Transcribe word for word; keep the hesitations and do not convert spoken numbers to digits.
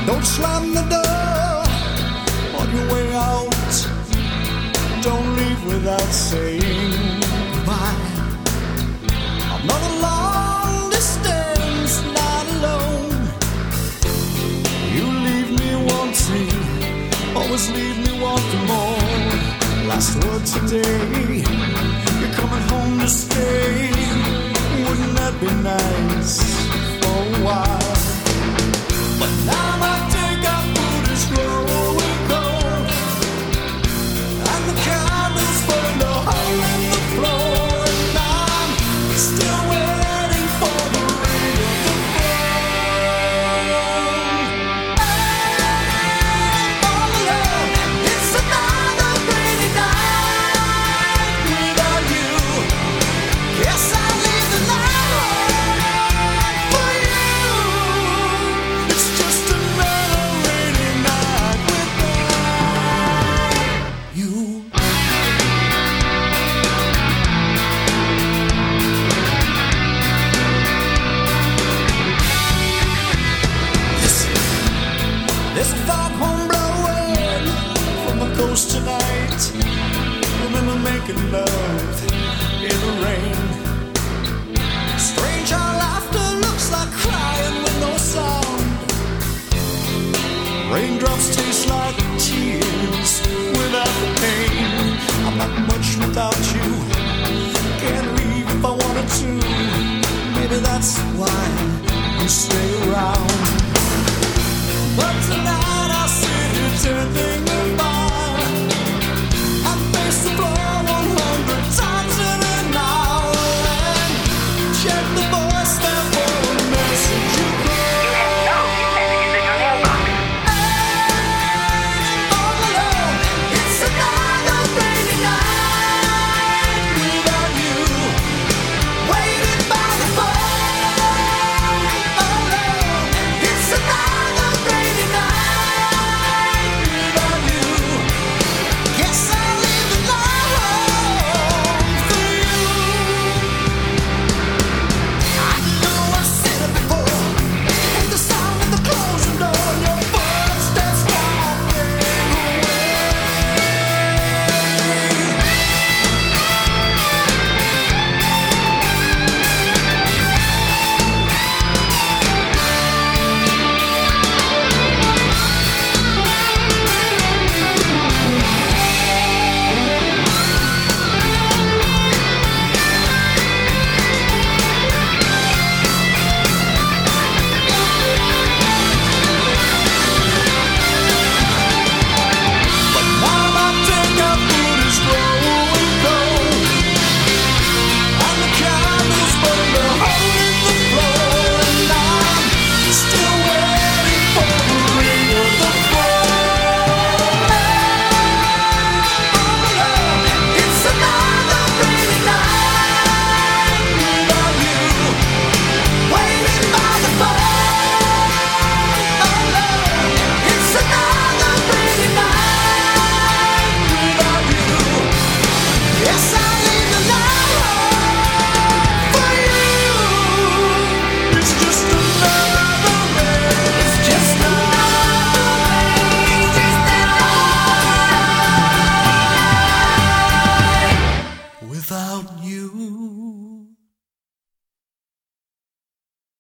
Don't slam the door on your way out. Don't leave without saying goodbye. I'm not a long distance, not alone. You leave me wanting, always leave me wanting more. Last word today, you're coming home to stay. Wouldn't that be nice for a while? But now my take-out food is growing cold, and the candles burn a hole in the floor, and I'm still waiting for the rain to fall. I'm all alone, and it's another rainy night without you. Yes, I'll leave the night for you. It's just another rainy night without you. Listen, there's a foghorn blowing from the coast tonight. Remember making love in the rain. Strange how laughter looks like crying with no sound. Raindrops taste like tears without the pain. I'm not much without you. Can't leave if I wanted to. Maybe that's why